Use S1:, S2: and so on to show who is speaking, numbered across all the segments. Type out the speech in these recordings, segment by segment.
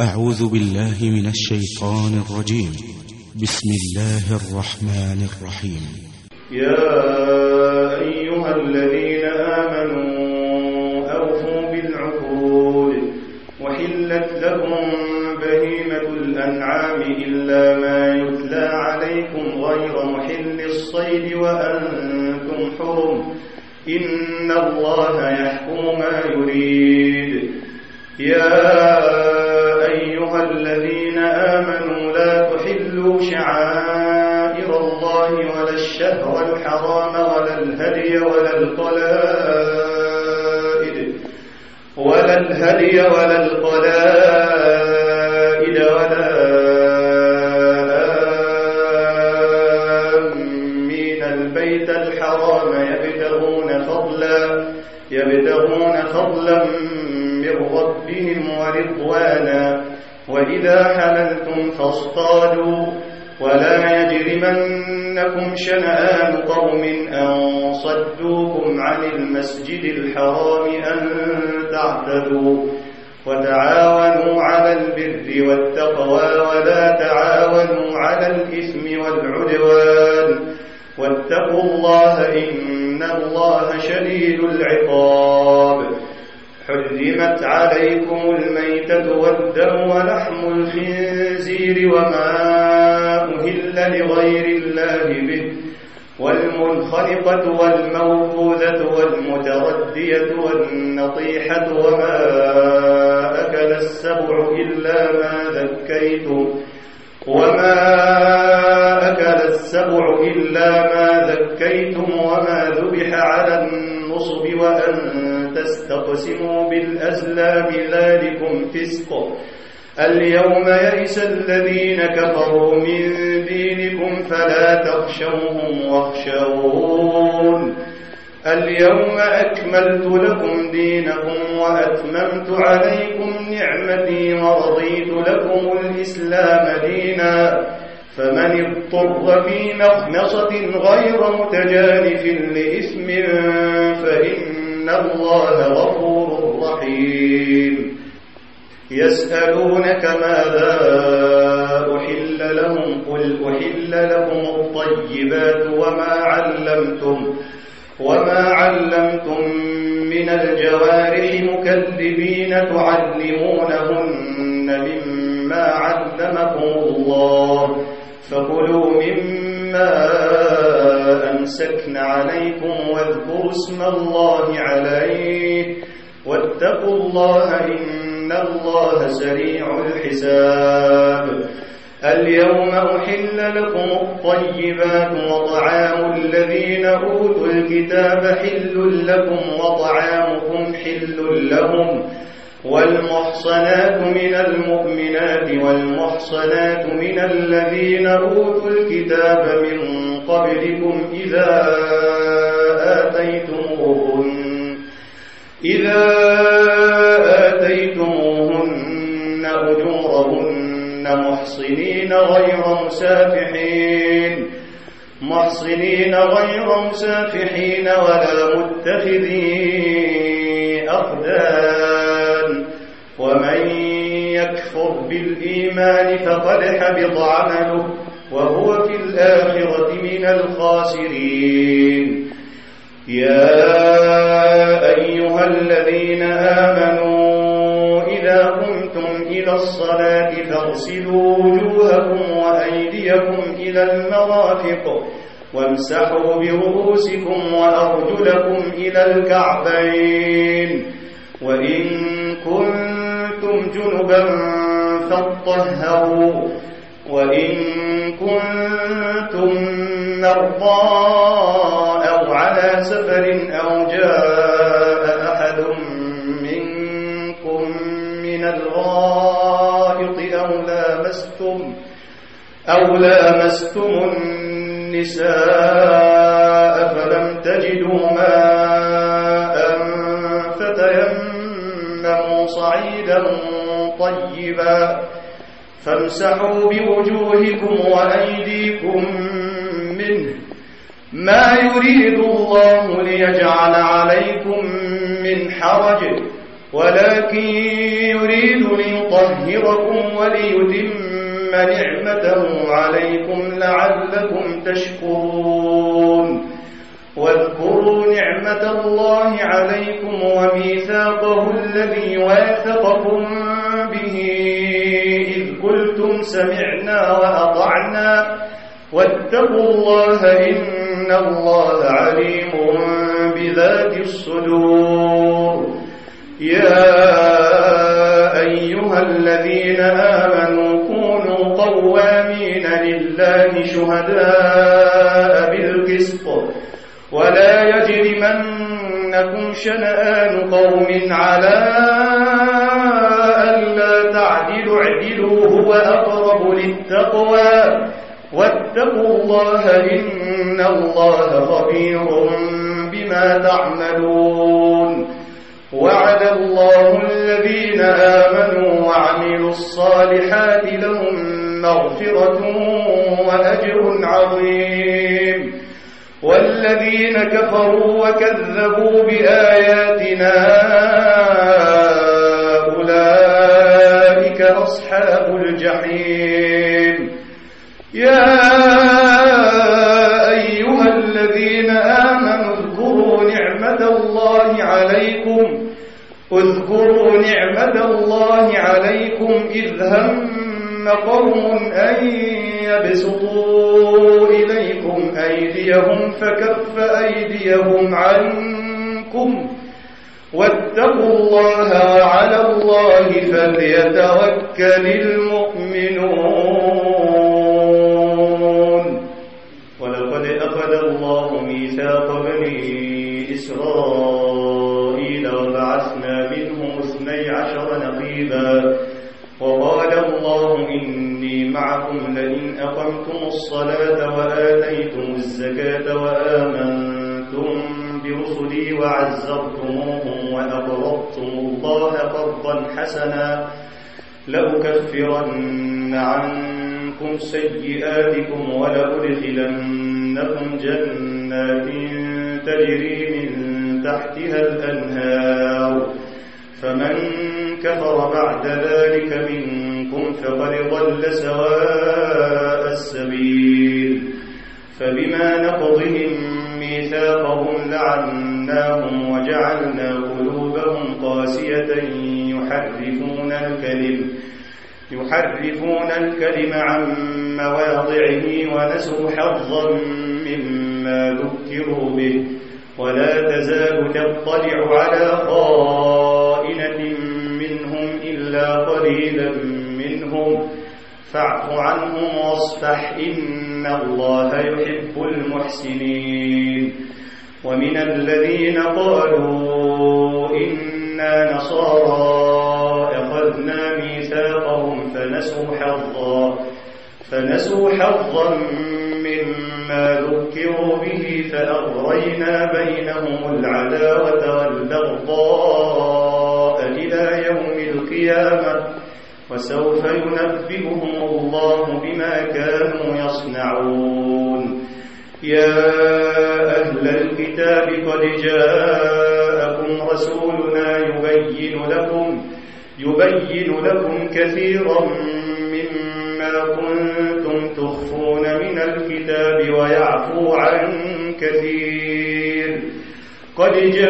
S1: أعوذ بالله من الشيطان الرجيم. بسم الله الرحمن الرحيم.
S2: يا أيها الذين آمنوا أوفوا بالعقود وحلت لكم بهيمة الأنعام إلا ما يتلى عليكم غير محل الصيد وأنتم حرم إن الله يحكم ما يريد. يا أيها الذين آمنوا لا تحلوا شعائر الله ولا الشهر الحرام ولا الهدي ولا القلائد ولا آمين البيت الحرام يبتغون فضلا من ربهم ورضوانا وإذا حللتم فاصطادوا ولا يجرمنكم شنآن قوم أن صدوكم عن المسجد الحرام أن تعتدوا وتعاونوا على البر والتقوى ولا تعاونوا على الإثم والعدوان واتقوا الله إن الله شديد العقاب. حرمت عليكم الميتة والدم ولحم الخنزير وما أهل لغير الله به والمنخنقة والموقوذة والمتردية والنطيحة وما أكل السبع إلا ما ذكيتم وما ذبح على النصب وأن تستقسموا بالأزلام ذلكم فسق. اليوم يئس الذين كفروا من دينكم فلا تخشوهم واخشون. اليوم أكملت لكم دينكم وأتممت عليكم نعمتي ورضيت لكم الإسلام دينا فمن اضطر في مخمصة غير متجانف لإثم فإن الله غفور رحيم. يسألونك ماذا أحل لهم قل أحل لكم الطيبات وما علمتم من الجوارح مكذبين تعلمونهن مما علمكم الله فكلوا مما أمسكن عليكم واذكروا اسم الله عليه واتقوا الله إن الله سريع الحساب. اليوم أحل لكم الطيبات وطعام الذين أوتوا الكتاب حل لكم وطعامكم حل لهم والمحصنات من المؤمنات والمحصنات من الذين أوتوا الكتاب من قبلكم إذا آتيتموهن أجورهن محصنين غير مسافحين ولا متخذي أخدان ومن يكفر بالإيمان فقد حبط عمله وهو في الآخرة من الخاسرين. يا أيها الذين آمنوا إذا قمتم إلى الصلاة فاغسلوا وجوهكم وأيديكم إلى المرافق وامسحوا برؤوسكم وأرجلكم إلى الكعبين وإن كنتم جنبا فاطهروا وإن كنتم مرضى أو على سفر أو جاء أحد منكم من الغائط أو لامستم النساء فلم تجدوا ماء فتيمموا صعيدا طيبا فامسحوا بوجوهكم وأيديكم منه ما يريد الله ليجعل عليكم من حرج ولكن يريد ليطهركم وليتم نعمته عليكم لعلكم تشكرون واذكروا نعمة الله عليكم وميثاقه الذي واثقكم به إذ قلتم سمعنا وأطعنا واتقوا الله إن الله عليم بذات الصدور يا أيها الذين آمنوا كونوا قوامين لله شهداء بالقسط ولا يجرمنكم شنآن قوم على ألا تعدلوا اعدلوا هو أقرب للتقوى واتقوا الله إن الله خبير بما تعملون وعد الله الذين آمنوا وعملوا الصالحات لهم مغفرة وأجر عظيم والذين كفروا وكذبوا بآياتنا أولئك أصحاب الجحيم يا أيها الذين آمنوا اذكروا نعمة الله عليكم إذ هم قوم أن يبسطوا إليكم أيديهم فكف أيديهم عنكم واتقوا الله وعلى الله فليتوكل المؤمنون ولقد أخذ الله ميثاق بني إسرائيل وبعثنا منهم 12 نقيبا وقال الله إني معكم لئن أقمتم الصلاة وآتيتم الزكاة وآمنتم برسلي وعزرتموهم وأقرضتم الله قرضا حسنا لأكفرن عنكم سيئاتكم ولأدخلنكم جنات تجري من تحتها الأنهار فمن كفر بعد ذلك منكم فقد ضل سواء السبيل فبما نقضهم ميثاقهم لعناهم وجعلنا قلوبهم قاسية يحرفون الكلم عن مواضعه ونسوا حظا مما ذكروا به ولا تزال تطلع على خائنة منهم إلا قليلا منهم فاعف عنهم واصفح إن الله يحب المحسنين ومن الذين قالوا إنا نصارى أخذنا ميثاقهم فنسوا حظا مما ذكروا به فأغرينا بينهم العداوة والبغضاء إلى يوم القيامة وسوف ينبئهم الله بما كانوا يصنعون يا أهل الكتاب قد جاءكم رسولنا يبين لكم كثيرا مما كنتم تخفون من الكتاب ويعفو عن كثير قد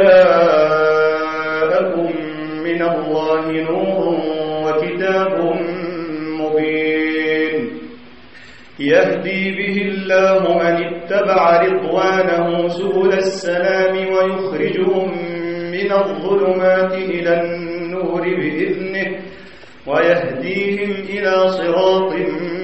S2: جاءكم من الله نور وكتاب مبين يهدي به الله من اتبع رضوانه سبل السلام ويخرجهم من الظلمات إلى النور بإذنه ويهديهم إلى صراط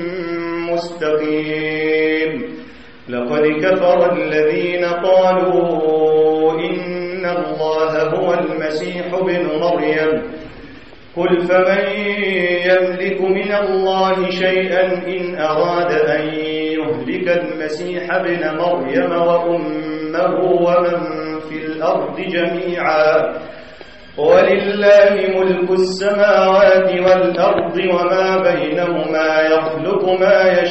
S2: مستقيم لقد كفر الذين قالوا إن الله هو المسيح ابن مريم قل فمن يملك من الله شيئا إن أراد أن يهلك المسيح ابن مريم وأمه ومن في الأرض جميعا ولله ملك السماوات والأرض وما بينهما يخلق ما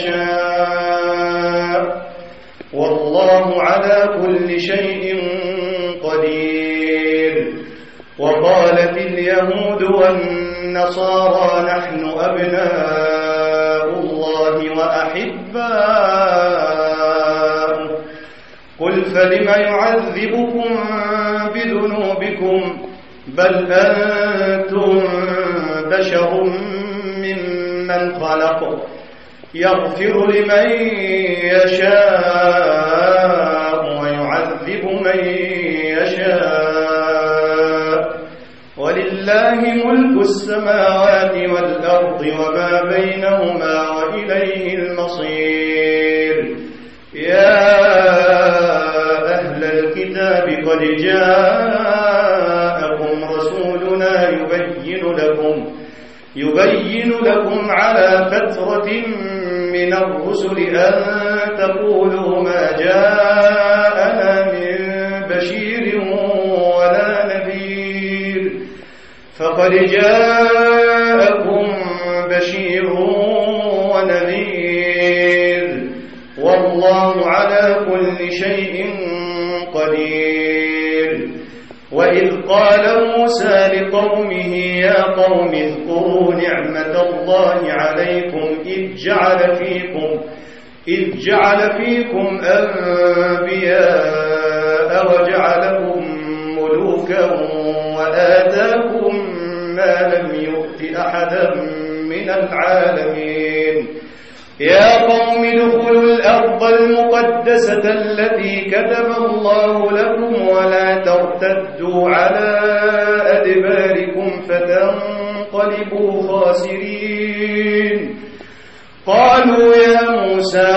S2: يشاء والله على كل شيء قدير وقالت اليهود والنصارى نحن أبناء الله وأحباؤه قل فلم يعذبكم بذنوبكم بل أنتم بشر ممن خلق يغفر لمن يشاء ويعذب من يشاء ولله ملك السماوات والأرض وما بينهما وإليه المصير يا أهل الكتاب قد جاءكم رسولنا يبين لكم على فترة من الرسل أن تقولوا ما جاءنا من بشير ولا نذير فقد جاءكم بشير ونذير والله على كل شيء قدير وإذ قال موسى لقومه يا قوم اذكروا نعمة الله عليكم إذ جعل فيكم أنبياء وجعلكم ملوكا وآتاكم ما لم يؤت أحدا من العالمين يا قوم ادخلوا الأرض المقدسة التي كتب الله لكم ولا ترتدوا على أدباركم فتنقلبوا خاسرين قالوا يا موسى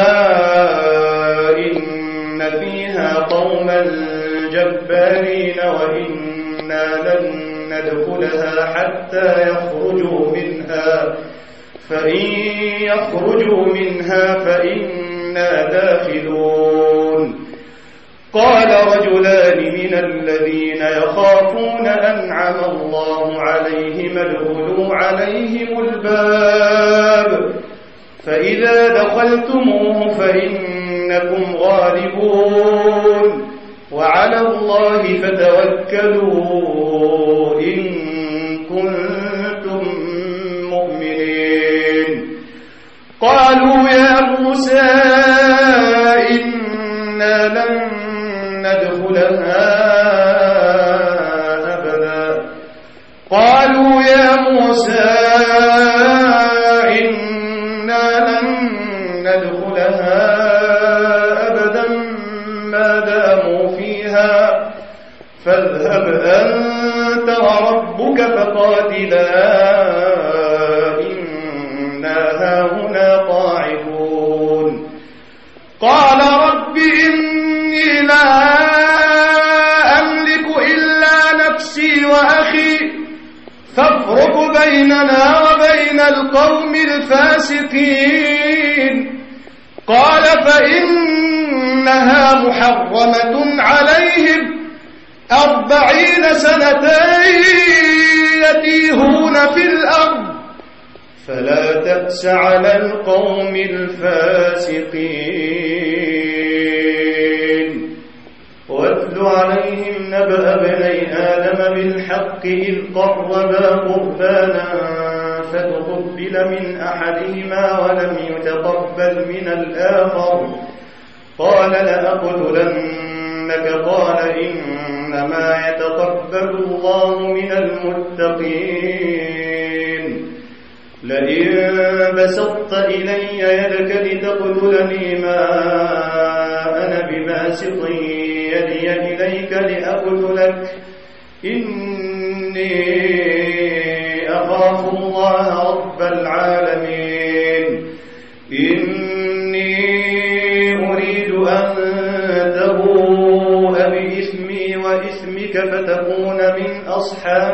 S2: إن فيها قوما جبارين وإنا لن ندخلها حتى يخرجوا منها فإن يخرجوا منها فإنا داخلون قال رجلان من الذين يخافون أنعم الله عليهم ادخلوا عليهم الباب فإذا دخلتموه فإنكم غالبون وعلى الله فتوكلوا إن كنتم مؤمنين قالوا يا موسى إنا لن ندخلها أبدا قالوا يا موسى إنا لن ندخلها أبدا ما داموا فيها فاذهب أنت وربك فقاتلا إنا هاهنا قاعدون قال رب إني لا أملك إلا نفسي وأخي فافرق بيننا وبين القوم الفاسقين قال فإنها محرمة عليهم 40 سنة يتيهون في الأرض فلا تأس على القوم الفاسقين واتل عليهم نبأ ابني آدم بالحق إذ قربا قربانا فتقبل من أحدهما ولم يتقبل من الآخر قال لأقتلنك قال إنما يتقبل الله من المتقين لئن بسطت إلي يدك لتقتلني ما أنا بباسط يدي إليك لأقتلك إني أخاف الله رب العالمين إني أريد أن تبوء بإثمي وإثمك فتكون من أصحاب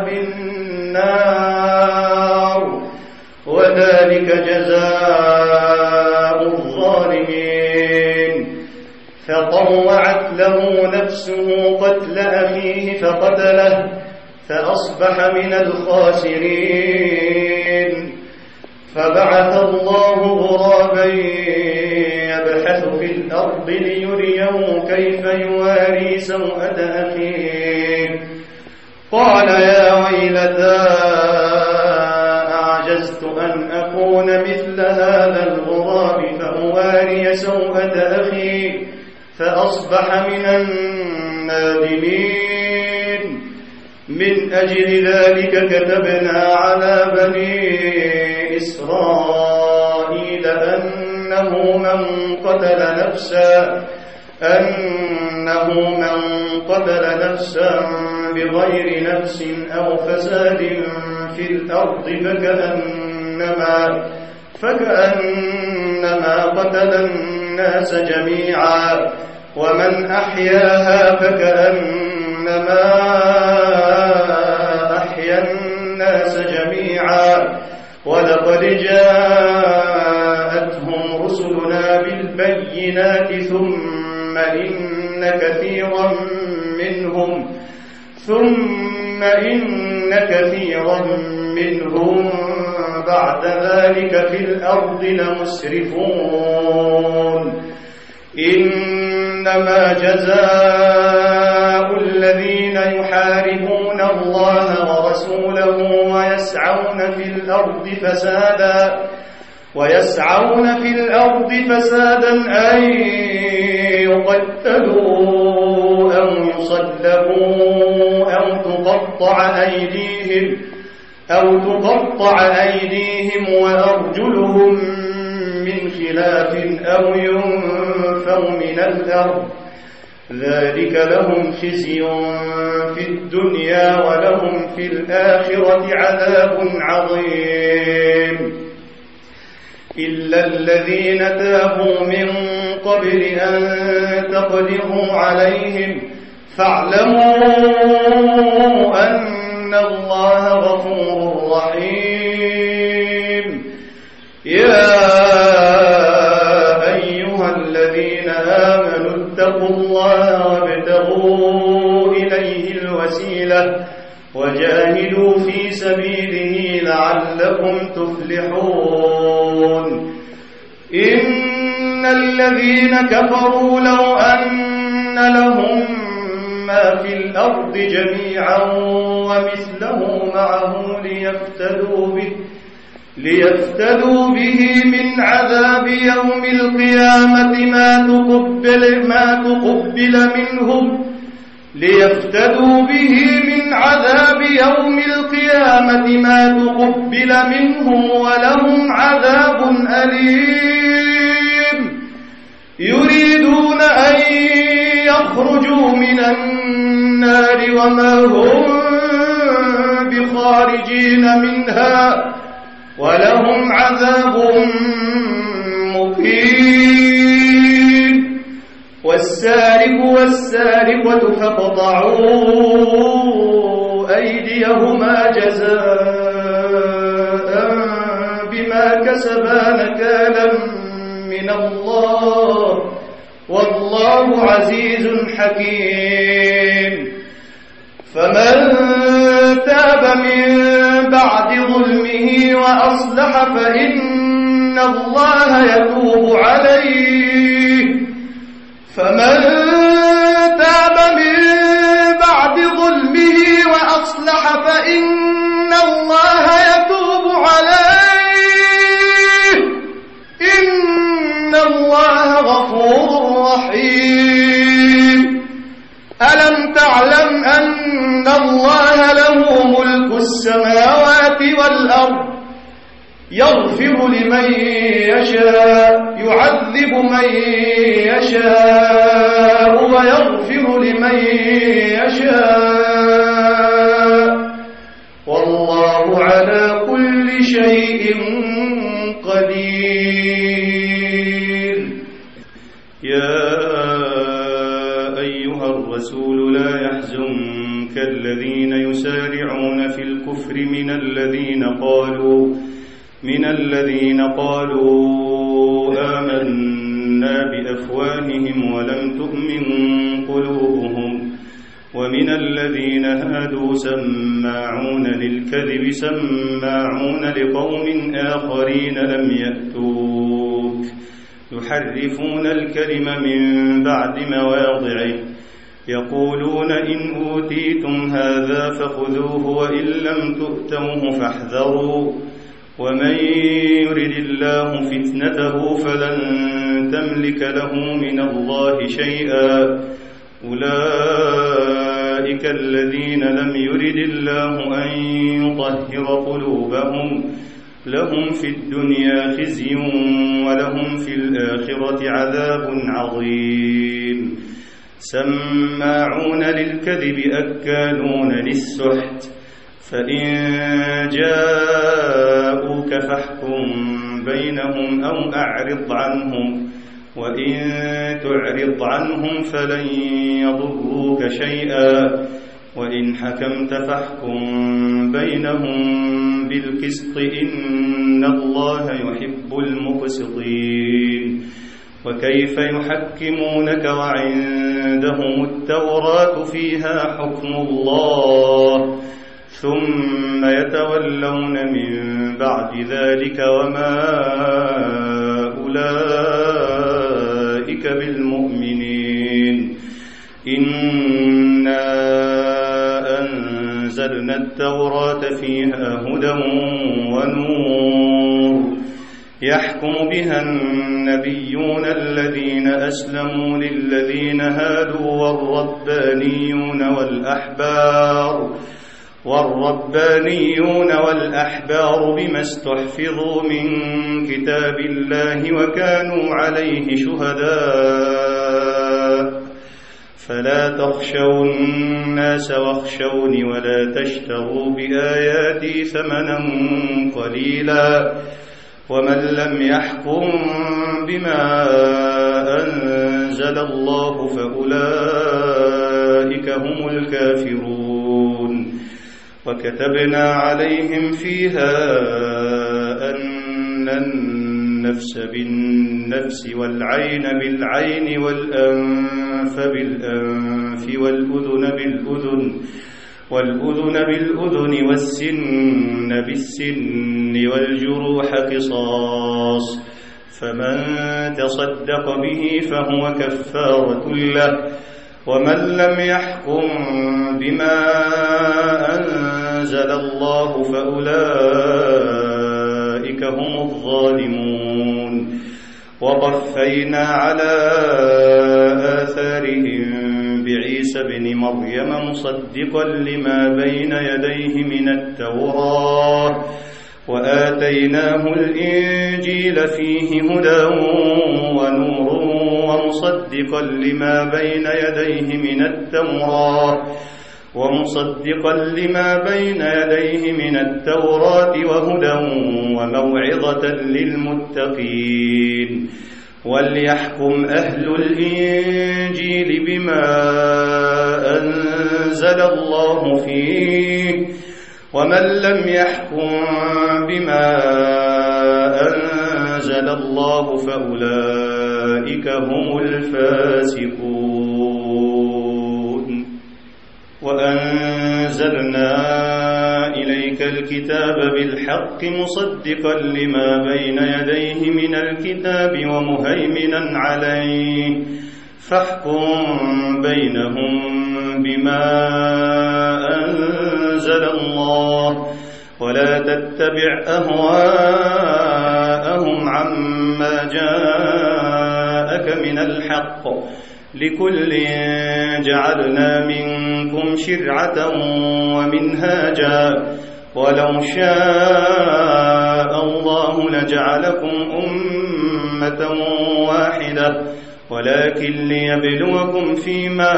S2: النار وذلك جزاء الظالمين فطوعت له نفسه قتل أخيه فقتله فأصبح من الخاسرين فبعث الله غرابا يبحث في الأرض ليريه كيف يواري سوءة أخيه قال يا ويلتى أعجزت أن أكون مثل هذا الغراب فأواري سوءة أخي فأصبح من النادمين. من أجل ذلك كتبنا على بني إسرائيل أنه من قتل نفسا بغير نفس أو فساد في الأرض فكأنما قتل الناس جميعا ومن أحياها فكأنما أحيا الناس جميعا. ولقد جاءتهم رسلنا بالبينات ثم إن كثيرا منهم بعد ذلك في الأرض لمسرفون. إنما جزاء الذين يحاربون الله ورسوله ويسعون في الأرض فسادا أن يقتلوا أو يصلبوا أو تقطع أيديهم وأرجلهم من خلاف أو ينفوا من الأرض. ذلك لهم خزي في الدنيا ولهم في الآخرة عذاب عظيم. إلا الذين تابوا من قبل أن تقدروا عليهم فاعلموا أن الله غفور رحيم. يا أيها الذين آمنوا اتقوا الله وابتغوا إليه الوسيلة وجاهدوا في سبيله لعلكم تفلحون. إن الذين كفروا لو أن لهم ما في الأرض جميعا ومثله معه ليفتدوا به من عذاب يوم القيامة ما تقبل منهم ولهم عذاب أليم. يريدون أن يخرجوا من النار وما هم بخارجين منها ولهم عذاب مقيم. والسارق والسارقة فاقطعوا أيديهما جزاء بما كسبا نكالا من الله والله عزيز حكيم. فمن تاب من بعد ظلمه وأصلح فإن الله يتوب عليه. إن الله غفور رحيم. ألم تعلم أن الله له ملك السماوات والأرض يغفر لمن يشاء يعذب من يشاء ويغفر لمن يشاء والله على كل شيء قدير. يا أيها الرسول لا يحزنك الذين يسارعون في الكفر من الذين قالوا آمنا بأفواههم ولم تؤمن قلوبهم ومن الذين هادوا سماعون للكذب سماعون لقوم آخرين لم يأتوك يحرفون الكلم من بعد مواضعه يقولون إن أوتيتم هذا فخذوه وإن لم تؤتوه فاحذروا ومن يرد الله فتنته فلن تملك له من الله شيئا أولئك الذين لم يرد الله أن يطهر قلوبهم لهم في الدنيا خزي ولهم في الآخرة عذاب عظيم سماعون للكذب أكالون للسحت فإن جاءوك فاحكم بينهم أو أعرض عنهم وإن تعرض عنهم فلن يضروك شيئا وإن حكمت فاحكم بينهم بالقسط إن الله يحب المقسطين وكيف يحكمونك وعندهم التوراة فيها حكم الله ثم يتولون من بعد ذلك وما أولئك بالمؤمنين إنا أنزلنا التوراة فيها هدى ونور يحكم بها النبيون الذين أسلموا للذين هادوا والربانيون والأحبار بما استحفظوا من كتاب الله وكانوا عليه شهداء فلا تخشوا الناس واخشوني ولا تشتروا بآياتي ثمنا قليلا ومن لم يحكم بما أنزل الله فأولئك هم الكافرون وكتبنا عليهم فيها أن النفس بالنفس والعين بالعين والأنف بالأنف والأذن بالأذن والسن بالسن والجروح قصاص فمن تصدق به فهو كفارة له ومن لم يحكم بما أنزل الله فأولئك هم الظالمون وقفينا على آثارهم بعيسى بن مريم مصدقا لما بين يديه من التوراة وآتيناه الإنجيل فيه هدى ونور ومصدقا لما بين يديه من التوراة وهدى وموعظة للمتقين وليحكم أهل الإنجيل بما أنزل الله فيه ومن لم يحكم بما أنزل الله فأولئك هم الفاسقون وأنزلنا إليك الكتاب بالحق مصدقا لما بين يديه من الكتاب ومهيمنا عليه فاحكم بينهم بما أنزل الله ولا تتبع أهواءهم عما جاءك من الحق لكل جعلنا منكم شرعة ومنهاجا ولو شاء الله لجعلكم أمة واحدة ولكن ليبلوكم فيما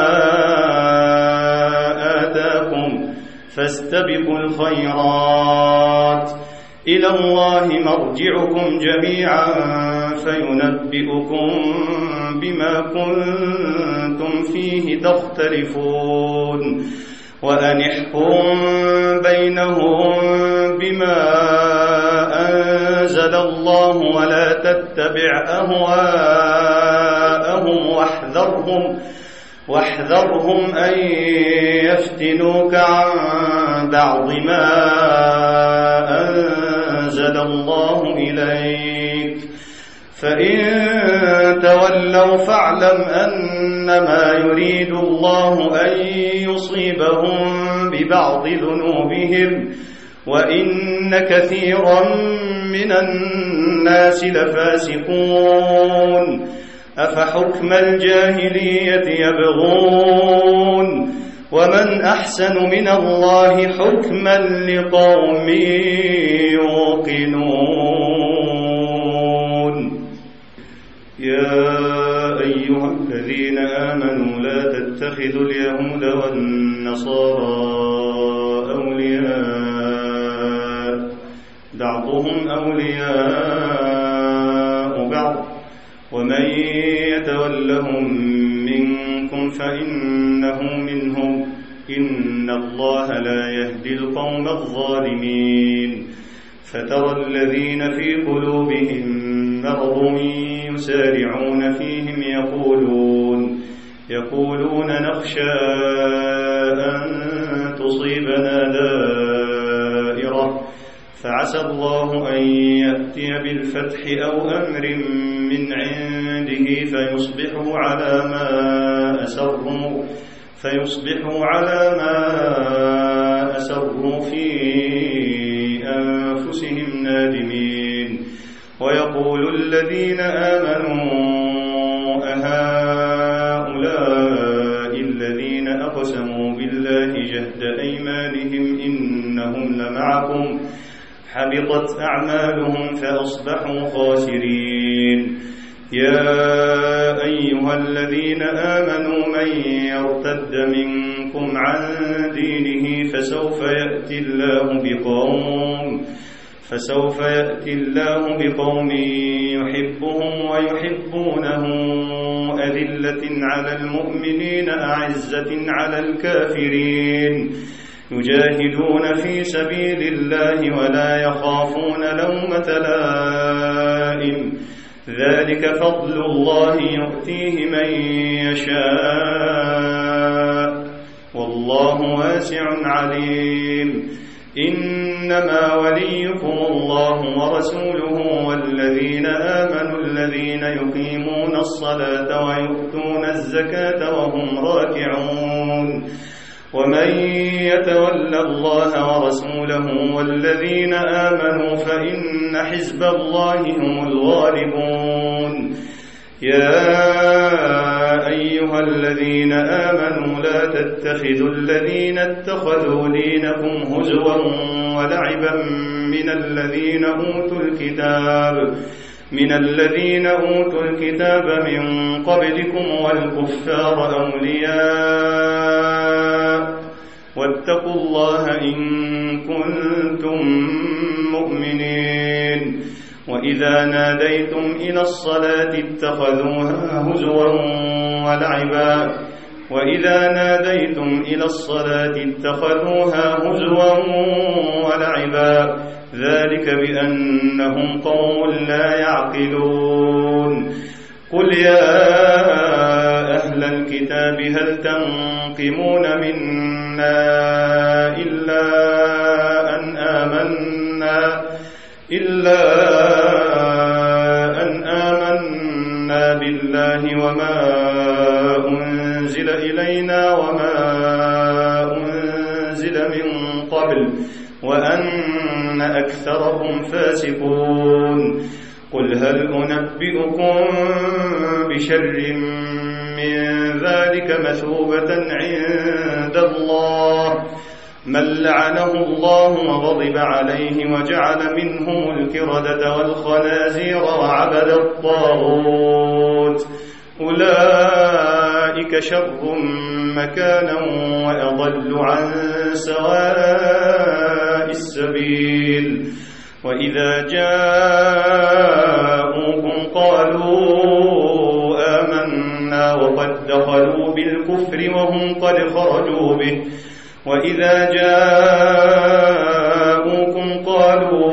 S2: آتاكم فاستبقوا الخيرات إلى الله مرجعكم جميعا فينبئكم بما كنتم فيه تختلفون وأن احكم بينهم بما أنزل الله ولا تتبع أهواءهم واحذرهم أن يفتنوك عن بعض ما أنزل الله إليك فإن تولوا تولوا فاعلم أنما يريد الله أن يصيبهم ببعض ذنوبهم وإن كثيرا من الناس لفاسقون أفحكم الجاهلية يبغون ومن أحسن من الله حكما لقوم يوقنون يا أيها الذين آمنوا لا تتخذوا اليهود والنصارى أولياء بعضهم أولياء بعض ومن يتولهم منكم فإنه منهم إن الله لا يهدي القوم الظالمين فترى الذين في قلوبهم مرض يسارعون فيهم يقولون نخشى أن تصيبنا دائرة فعسى الله أن يأتي بالفتح أو أمر من عنده فيصبحوا على ما أسروا في أنفسهم نادمين ويقول الذين آمنوا أهؤلاء الذين أقسموا بالله جهد أيمانهم إنهم لمعكم حبطت أعمالهم فأصبحوا خاسرين يا أيها الذين آمنوا من يرتد منكم عن دينه فسوف يأتي الله بقوم يحبهم ويحبونه أذلة على المؤمنين أعزة على الكافرين يجاهدون في سبيل الله ولا يخافون لومة لائم ذلك فضل الله يؤتيه من يشاء والله واسع عليم إنما وليكم الله ورسوله والذين آمنوا الذين يقيمون الصلاة ويؤتون الزكاة وهم راكعون ومن يتول الله ورسوله والذين آمنوا فإن حزب الله هم الغالبون يا أيها الذين آمنوا لا تتخذوا الذين اتخذوا دينكم هزوا ولعبا من الذين أوتوا الكتاب من قبلكم والكفار أولياء واتقوا الله إن كنتم مؤمنين وإذا ناديتم إلى الصلاة اتخذوها هزوا ولعبا ذلك بأنهم قوم لا يعقلون قل يا أهل الكتاب هل تنقمون منا إلا أن آمنا بالله وما أنزل إلينا وما أنزل من قبل وأن أكثرهم فاسقون قل هل أنبئكم بشر من ذلك مثوبة عند الله من لعنه الله وغضب عليه وجعل منهم الكردة والخنازير وعبد الطاغوت أولئك شر مكانا وأضل عن سواء السبيل وإذا جاءوكم قالوا آمنا وقد دخلوا بالكفر وهم قد خرجوا به وإذا جاءوكم قالوا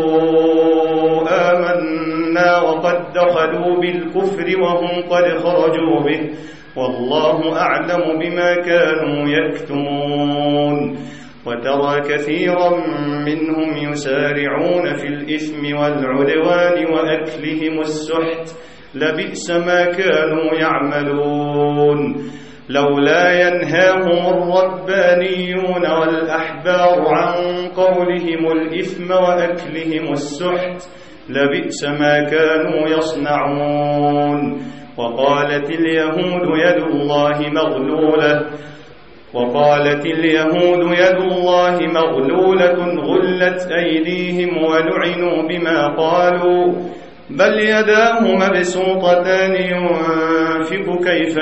S2: آمنا وقد دخلوا بالكفر وهم قد خرجوا به والله أعلم بما كانوا يكتمون وترى كثيرا منهم يسارعون في الإثم والعدوان وأكلهم السحت لبئس ما كانوا يعملون لولا ينهاهم الربانيون والأحبار عن قولهم الإثم وأكلهم السحت لبئس ما كانوا يصنعون وقالت اليهود يد الله مغلولة غلت أيديهم ولعنوا بما قالوا بل يداه مبسوطتان ينفق كيف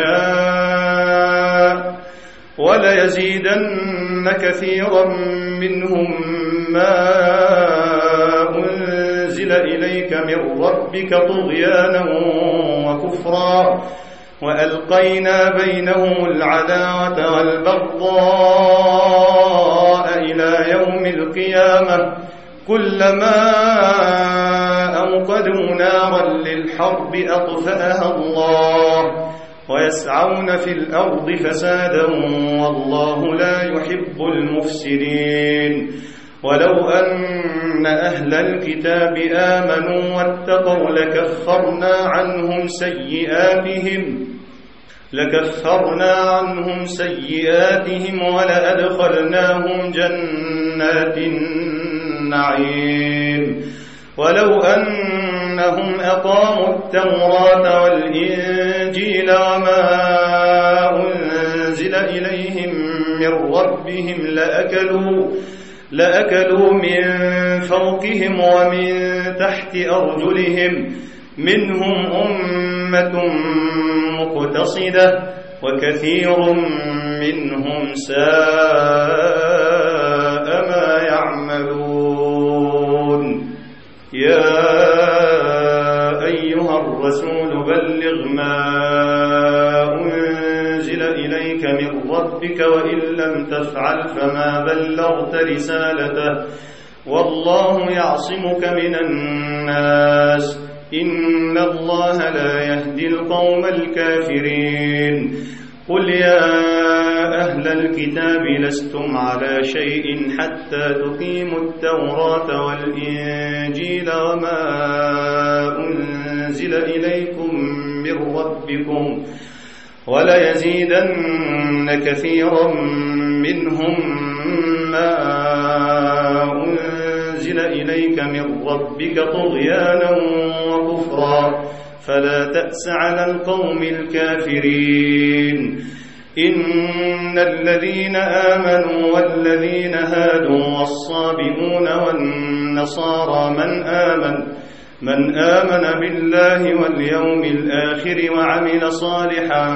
S2: يشاء وليزيدن كثيرا منهم ما أنزل إليك من ربك طغيانا وكفرا وألقينا بينهم العداوة والبغضاء إلى يوم القيامة كلما أوقدوا نارا للحرب أطفأها الله ويسعون في الأرض فسادا والله لا يحب المفسدين ولو أن أهل الكتاب آمنوا واتقوا لكفرنا عنهم سيئاتهم ولأدخلناهم جنات النعيم ولو أنهم أقاموا التوراة والإنجيل وما أنزل إليهم من ربهم لأكلوا من فوقهم ومن تحت أرجلهم منهم أمة مقتصدة وكثير منهم ساء ما يعملون يا أيها الرسول بلغ ما أنزل إليك من ربك وإن لم تفعل فما بلغت رسالته والله يعصمك من الناس إن الله لا يهدي القوم الكافرين قل يا أهل الكتاب لستم على شيء حتى تقيموا التوراة والإنجيل وما أنزل إليكم من ربكم وليزيدن كثيرا منهم ما أنزل إليك من ربك طغيانا وكفرا فلا تأس على القوم الكافرين إن الذين آمنوا والذين هادوا والصابئون والنصارى من آمن بالله واليوم الآخر وعمل صالحا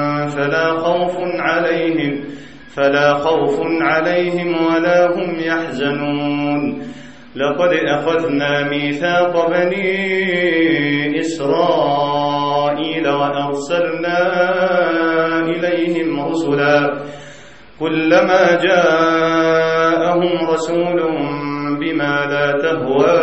S2: فلا خوف عليهم ولا هم يحزنون لقد أخذنا ميثاق بني إسرائيل وأرسلنا إليهم رسلا كلما جاءهم رسول بما لا تهوى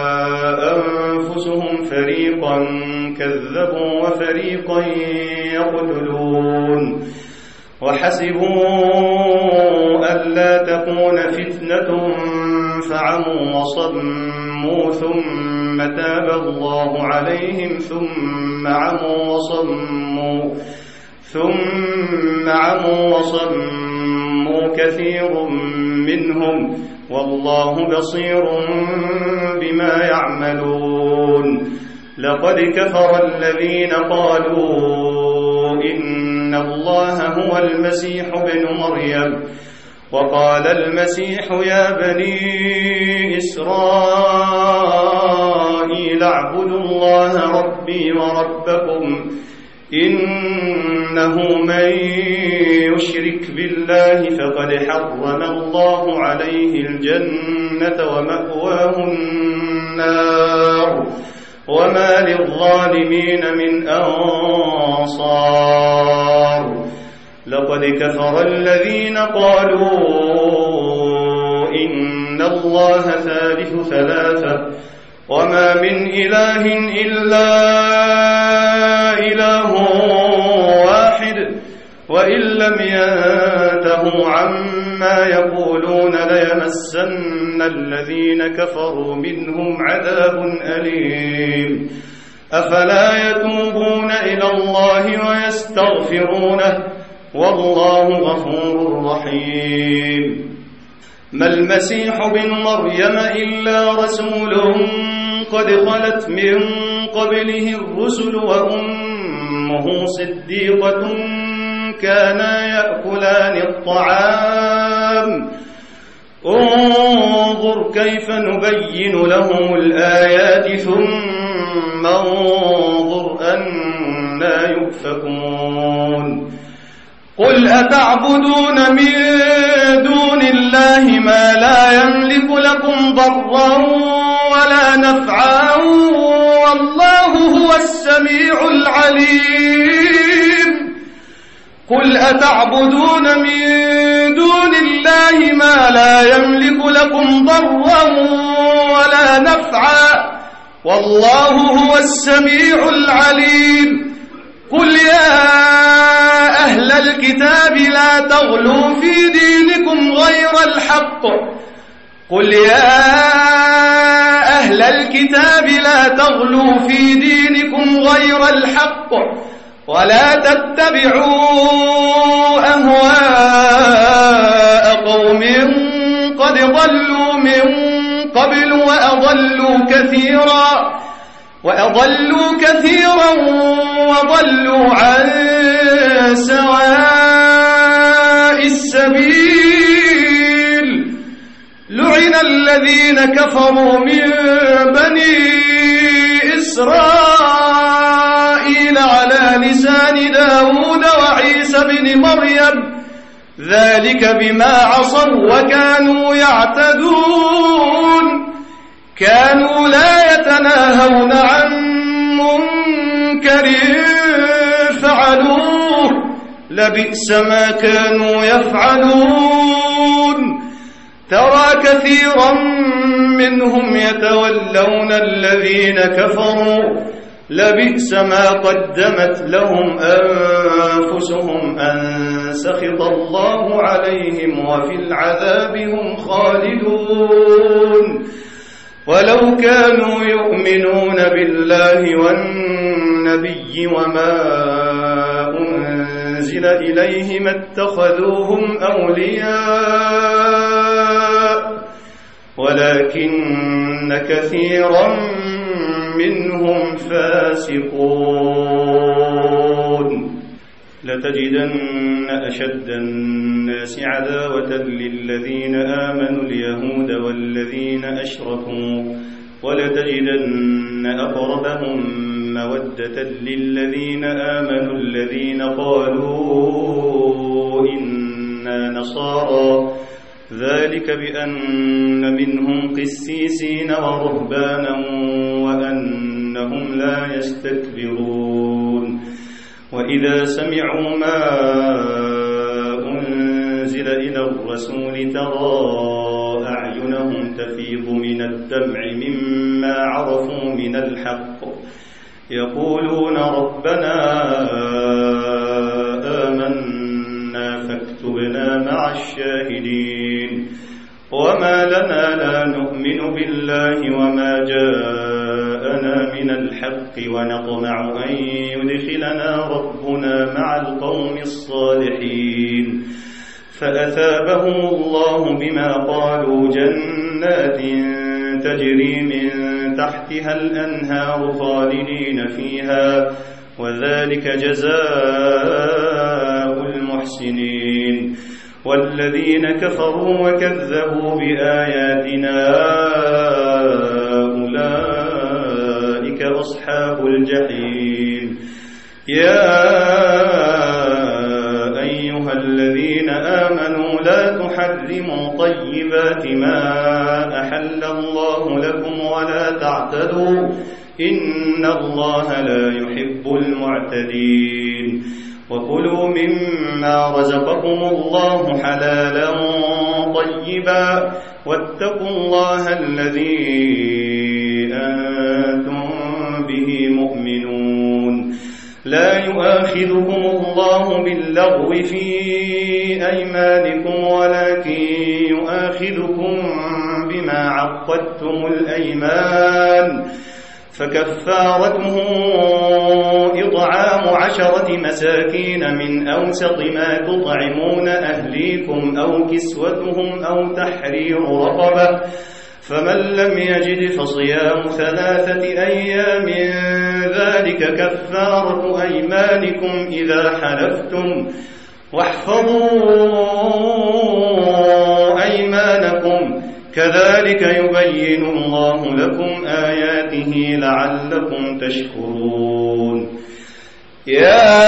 S2: أنفسهم فريقا كذبوا وفريقا يقتلون وحسبوا ألا تكون فتنة فعموا وصموا ثم تاب الله عليهم ثم عموا وصموا كثير منهم والله بصير بما يعملون لقد كفر الذين قالوا إن الله هو المسيح ابن مريم وقال المسيح يا بني إسرائيل اعبدوا الله ربي وربكم إنه من يشرك بالله فقد حرم الله عليه الجنة ومأواه النار وما للظالمين من أنصار لقد كفر الذين قالوا إن الله ثالث ثلاثة وما من إله إلا إله واحد وإن لم ينتهوا عما يقولون ليمسن الذين كفروا منهم عذاب أليم أفلا يتوبون إلى الله ويستغفرونه والله غفور رحيم. ما المسيح بن مريم إلا رسول قد خلت من قبله الرسل وأمه صديقة كانا يأكلان الطعام انظر كيف نبين لهم الآيات ثم انظر أنى يؤفكون. قل أتعبدون من دون الله ما لا يملك لكم ضرا ولا نفعا والله هو السميع العليم. قل أتعبدون من دون الله ما لا يملك لكم ضرا ولا نفعا والله هو السميع العليم. قل يا أهل الكتاب لا تغلوا في دينكم غير الحق قل يا أهل الكتاب لا تغلوا في دينكم غير الحق ولا تتبعوا أهواء قوم قد ضلوا من قبل وأضلوا كثيرا وضلوا عن سواء السبيل. لعن الذين كفروا من بني إسرائيل على لسان داود وعيسى بن مريم ذلك بما عصوا وكانوا يعتدون. كانوا لا يتناهون عن منكر فعلوه لبئس ما كانوا يفعلون. ترى كثيرا منهم يتولون الذين كفروا لبئس ما قدمت لهم أنفسهم أن سخط الله عليهم وفي العذاب هم خالدون. ولو كانوا يؤمنون بالله والنبي وما أنزل إليه ما اتخذوهم أولياء ولكن كثيرا منهم فاسقون. لتجدن أشد الناس عداوة للذين آمنوا اليهود والذين أشركوا ولتجدن أقربهم مودة للذين آمنوا الذين قالوا إنا نصارى ذلك بأن منهم قسيسين ورهبانا وأنهم لا يستكبرون. وإذا سمعوا ما أنزل إلى الرسول ترى أعينهم تفيض من الدمع مما عرفوا من الحق يقولون ربنا آمنا فاكتبنا مع الشاهدين. وما لنا لا نؤمن بالله وما جاءنا من الحق ونطمع أن يدخلنا ربنا مع القوم الصالحين. فأثابهم الله بما قالوا جنات تجري من تحتها الأنهار خالدين فيها وذلك جزاء المحسنين. والذين كفروا وكذبوا بآياتنا أولئك أصحاب الجحيم. يا أيها الذين آمنوا لا تحرموا طيبات ما أحل الله لكم ولا تعتدوا إن الله لا يحب المعتدين. وكلوا مما رزقكم الله حلالا طيبا واتقوا الله الذي أنتم به مؤمنون. لا يؤاخذكم الله باللغو في أيمانكم ولكن يؤاخذكم بما عقدتم الأيمان فكفارته إطعام 10 مساكين من أوسط ما تطعمون أهليكم أو كسوتهم أو تحرير رقبة، فمن لم يجد فصيام 3 أيام ذلك كفارة أيمانكم إذا حلفتم، واحفظوا أيمانكم، كذلك يبين الله لكم آياته لعلكم تشكرون. يا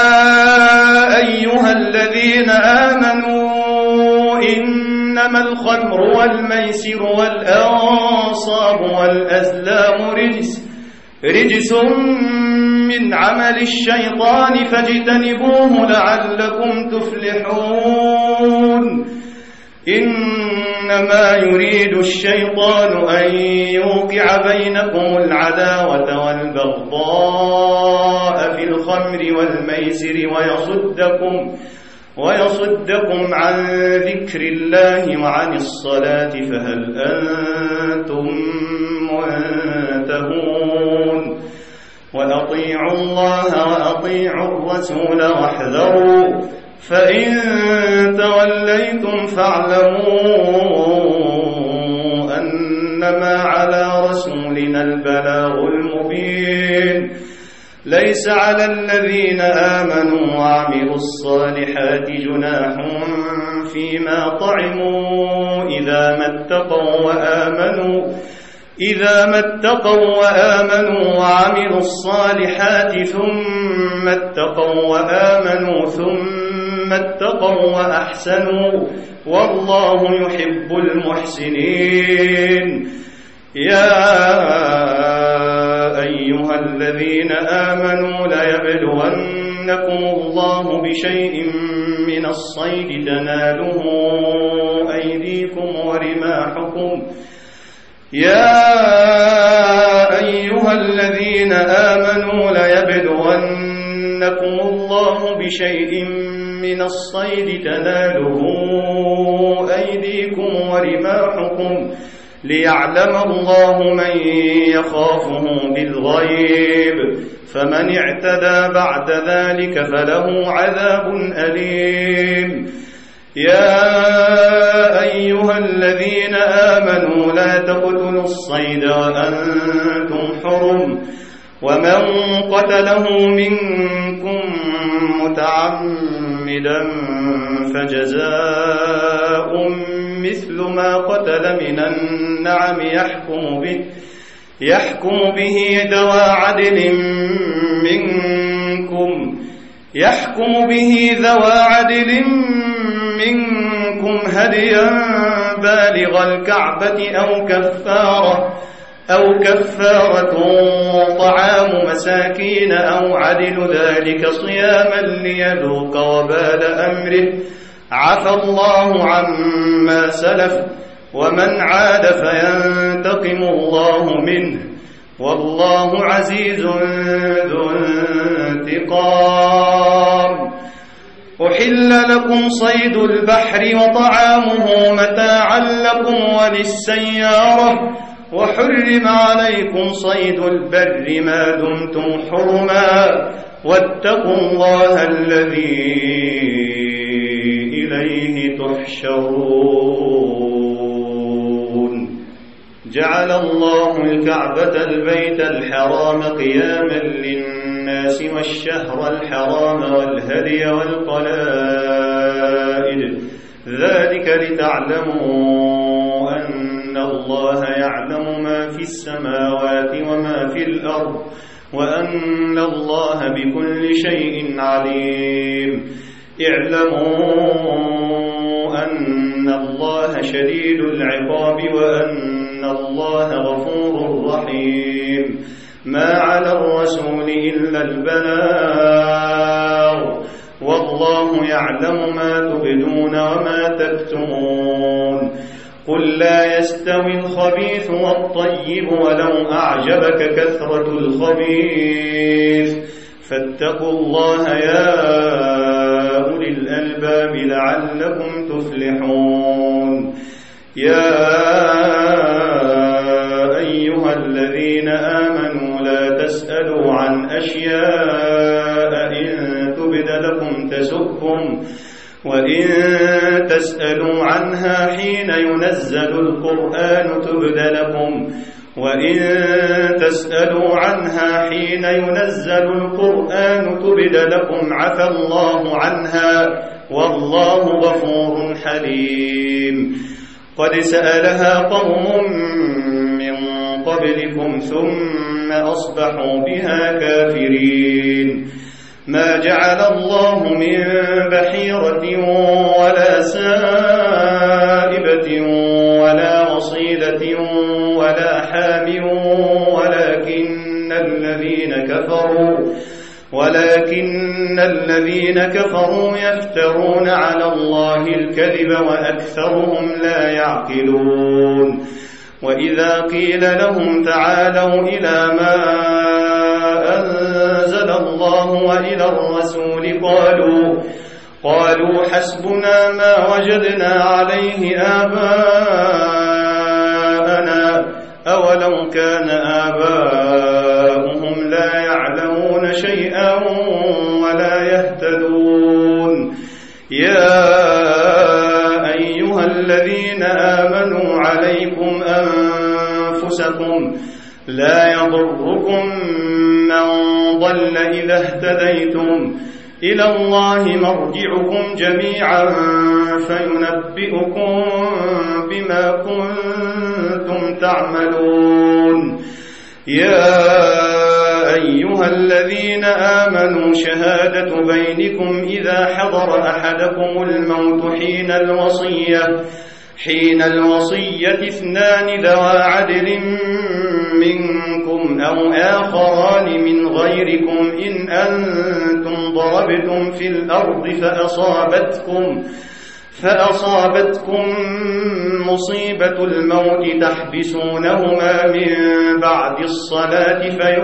S2: أيها الذين آمنوا إنما الخمر والميسر والأنصاب والأزلام رجس من عمل الشيطان فاجتنبوه لعلكم تفلحون. إنما يريد الشيطان أن يوقع بينكم العداوة والبغضاء في الخمر والميسر ويصدكم عن ذكر الله وعن الصلاة، فهل أنتم منتهون؟ وأطيعوا الله وأطيعوا الرسول واحذروا، فإن توليتم فاعلموا أنما على رسولنا البلاغ المبين. ليس على الذين آمنوا وعملوا الصالحات جناح فيما طعموا إذا ما اتقوا وآمنوا وعملوا الصالحات ثم اتقوا وأحسنوا، والله يحب المحسنين. يا أيها الذين آمنوا ليبلونكم الله بشيء من الصيد تناله أيديكم ورماحكم. يا أيها الذين آمنوا ليبلونكم الله بشيء من الصيد تناله أيديكم ورماحكم ليعلم الله من يخافه بالغيب، فمن اعتدى بعد ذلك فله عذاب أليم. يا أيها الذين آمنوا لا تقتلوا الصيد وأنتم حرم، ومن قتله منكم متعمدا فجزاء مثل ما قتل من النعم يحكم به ذوى عدل منكم هديا بالغ الكعبة أو كفارة طعام مساكين أو عدل ذلك صياما ليذوق وبال أمره، عفى الله عما سلف، ومن عاد فينتقم الله منه، والله عزيز ذو انتقام. أحل لكم صيد البحر وطعامه متاعا لكم وللسيارة، وحرم عليكم صيد البر ما دمتم حرما، واتقوا الله الذي إليه تحشرون. جعل الله الكعبة البيت الحرام قياما للناس والشهر الحرام والهدي والقلائد، ذلك لتعلموا أن الله يعلم ما في السماوات وما في الأرض، وأن الله بكل شيء عليم. اعلموا أن الله شديد العقاب وأن الله غفور رحيم. ما على الرسول إلا البلاغ، والله يعلم ما تبدون وما تكتمون. قل لا يستوي الخبيث والطيب ولو أعجبك كثرة الخبيث، فاتقوا الله يا أولي الألباب لعلكم تفلحون. يا أيها الذين آمنوا لا تسألوا عن أشياء إن تبد لكم تسؤكم وإن تسألوا عنها حين ينزل القرآن تبد لكم وإن تسألوا عنها حين ينزل القرآن تبد لكم عفى الله عنها والله غفور حليم. قد سألها قوم من قبلكم ثم أصبحوا بها كافرين. ما جعل الله من بحيرة ولا سائبة ولا وصيلة ولا حام ولكن الذين كفروا يفترون على الله الكذب وأكثرهم لا يعقلون. وإذا قيل لهم تعالوا إلى ما أنزل الله وإلى الرسول قالوا حسبنا ما وجدنا عليه آباءنا أولو كان آباؤهم لا يعلمون شيئا ولا يهتدون. يا أيها الذين آمنوا عليكم أنفسكم لا يضركم من ضل إذا اهتديتم إلى الله مرجعكم جميعا فينبئكم بما كنتم تعملون. يا أيها الذين آمنوا شهادة بينكم إذا حضر أحدكم الموت حين الوصية اثنان ذوى عدل منكم أو آخران من غيركم إن أنتم ضربتم في الأرض فأصابتكم مصيبة الموت تحبسونهما من بعد الصلاة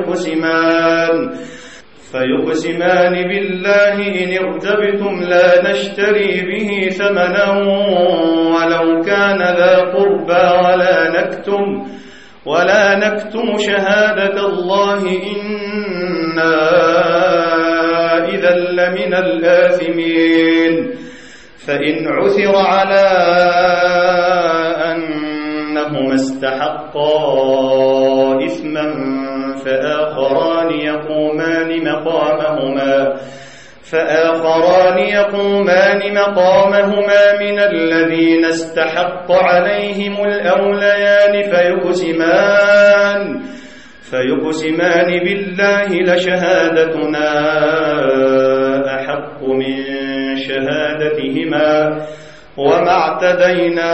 S2: فيقسمان بالله إن ارتبتم لا نشتري به ثمنا ولو كان ذا قربى ولا نكتم شهادة الله إنا إذا لمن الآثمين. فإن عثر على أنهما استحقا إثما فآخران يقومان مقامهما من الذين استحق عليهم الأوليان فيقسمان بالله لشهادتنا أحق من شهادتهما وما اعتدينا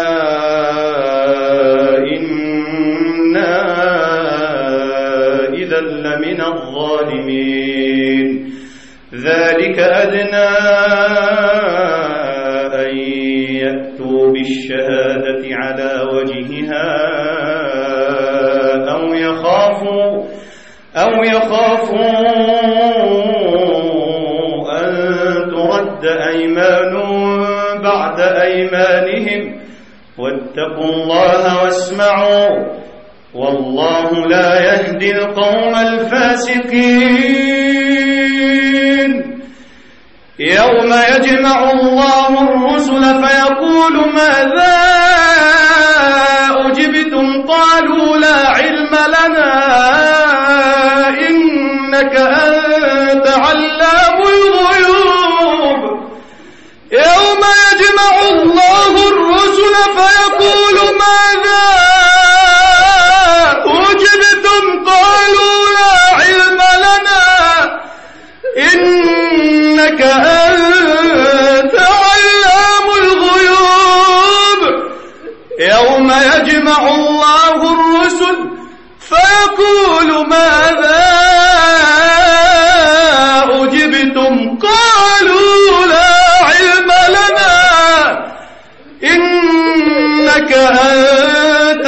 S2: إنا إذا لمن الظالمين. ذلك أدنى أن يأتوا بالشهادة على وجهها أو يخافوا أن ترد أيمان بعد أيمانهم واتقوا الله واسمعوا والله لا يهدي القوم الفاسقين. يوم يجمع الله الرسل فيقول ماذا أجبتم قالوا لا علم لنا إنك أنت علام الغيوب. يوم يجمع الله الرسل فيقول ماذا أجبتم قالوا لا علم لنا إنك أنت علام الغيوب. يوم يجمع الله الرسل فيقول ماذا أجبتم قالوا لا علم لنا إنك أنت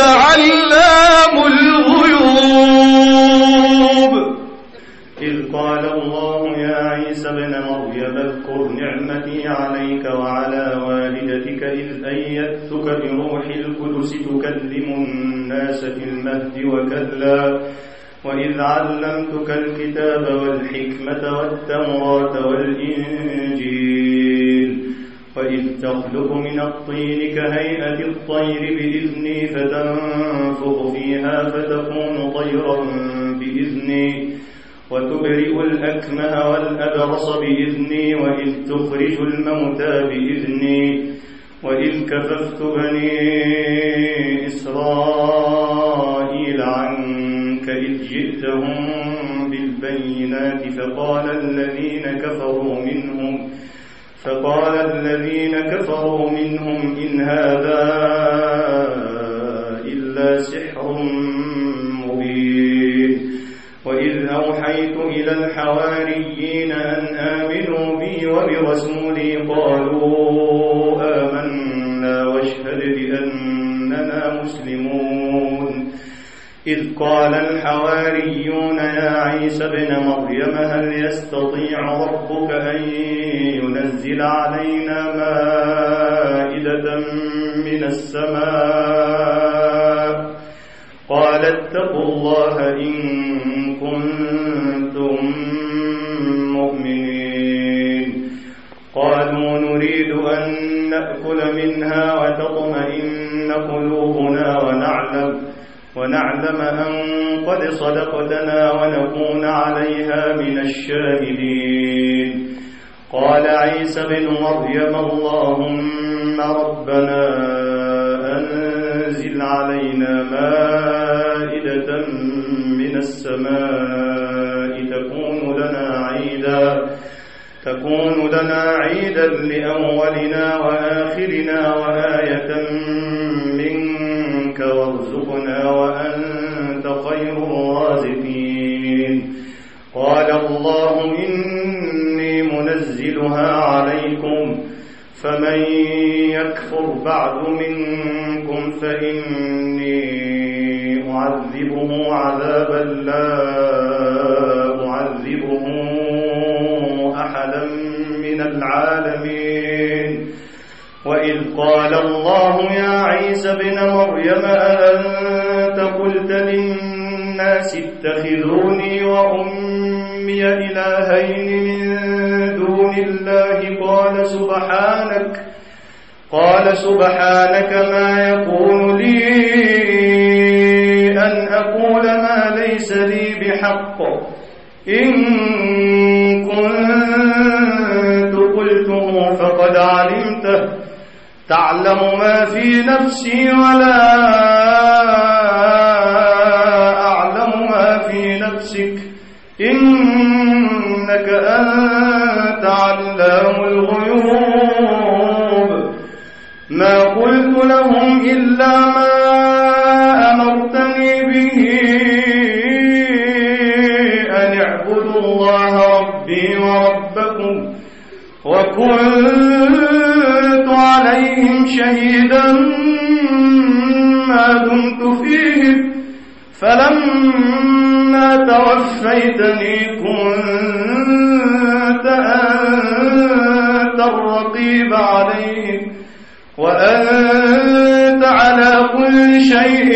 S2: إذ قال الله يا عيسى ابن مريم اذكر نعمتي عليك وعلى والدتك إذ أيدتك بروح القدس تكلم الناس في المهد وكهلا وإذ علمتك الكتاب والحكمة والتوراة والإنجيل وإذ تخلق من الطين كهيئة الطير بإذني فتنفخ فيها فتكون طيرا بإذني وتبرئ الأكمه والأبرص بإذني وإذ تخرج الموتى بإذني وإذ كففت بني إسرائيل عنك إذ جئتهم بالبينات فقال الذين كفروا منهم إن هذا إلا سحر مبين وإذ أوحيت إلى الحواريين أن آمنوا بي وبرسولي قالوا آمنا واشهد بأننا مسلمون إذ قال الحواريون يا عيسى ابن مريم هل يستطيع ربك أن ينزل علينا مائدة من السماء قال اتقوا الله إن كنتم مؤمنين قالوا نريد أن نأكل منها وتطمئن قلوبنا ونعلم أن قد صدقتنا ونكون عليها من الشاهدين قال عيسى بن مريم اللهم ربنا أنزل علينا مائدة من السماء تكون لنا عيدا لأولنا وآخرنا وآية منك وارزقنا وأنت خير الرازقين قال الله إني منزلها عليكم فمن يكفر بعد منكم فإني أعذبه عذابا لا أعذبه أحدا من العالمين وإذ قال الله يا عيسى ابن مريم أأنت قلت للناس اتخذوني وأمي إلهين من دون الله قال سبحانك ما يكون لي أن أقول ما ليس لي بحق إن كنت قلته فقد علمته تعلم ما في نفسي ولا أعلم ما في نفسك إنك أنت علام الغيوب ما قلت لهم إلا ما أمرتني به أن اعبدوا الله ربي وربكم وكنت عليهم شهيدا ما دمت فيهم فلما توفيتني كنت أنت الرقيب عليهم وأنت على كل شيء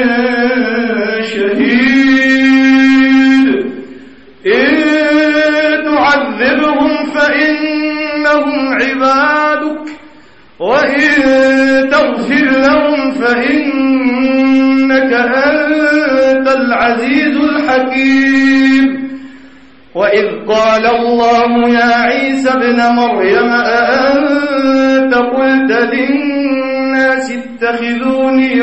S2: شهيد إن تعذبهم فإنهم عبادك وإن تغفر لهم فإنك أنت العزيز الحكيم وإذ قال الله يا عيسى ابن مريم أأنت قلت للناس اتخذوني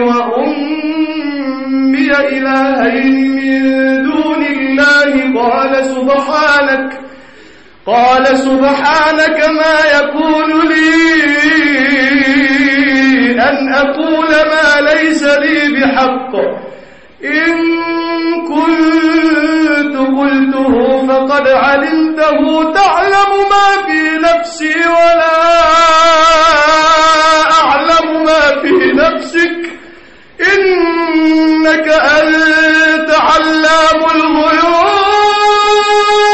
S2: وأمي إلهين من دون الله قال سبحانك ما يكون لي أن أقول ما ليس لي بحق إن كنت قلته فقد علمته تعلم ما في نفسي ولا أعلم ما في نفسك إنك أنت علام الغيوب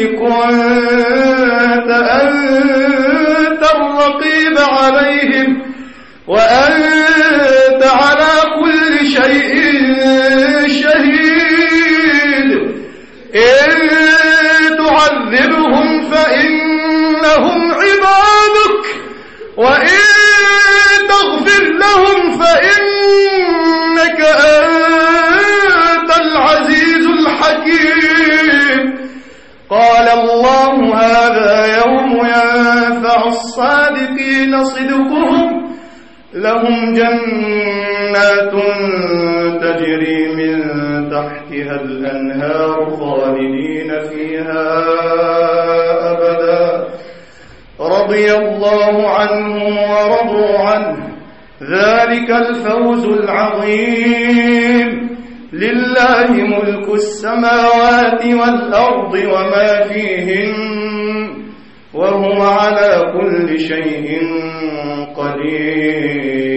S2: كنت أنت الرقيب عليهم وأنت على كل شيء شهيد إن تعذبهم فإنهم عبادك وإن تغفر لهم فإنك أنت العزيز الحكيم. قال الله هذا يوم ينفع الصادقين صدقهم لهم جنات تجري من تحتها الأنهار خالدين فيها أبدا رضي الله عنهم ورضوا عنه ذلك الفوز العظيم. لله ملك السماوات والأرض وما فيهن وهو على كل شيء قدير.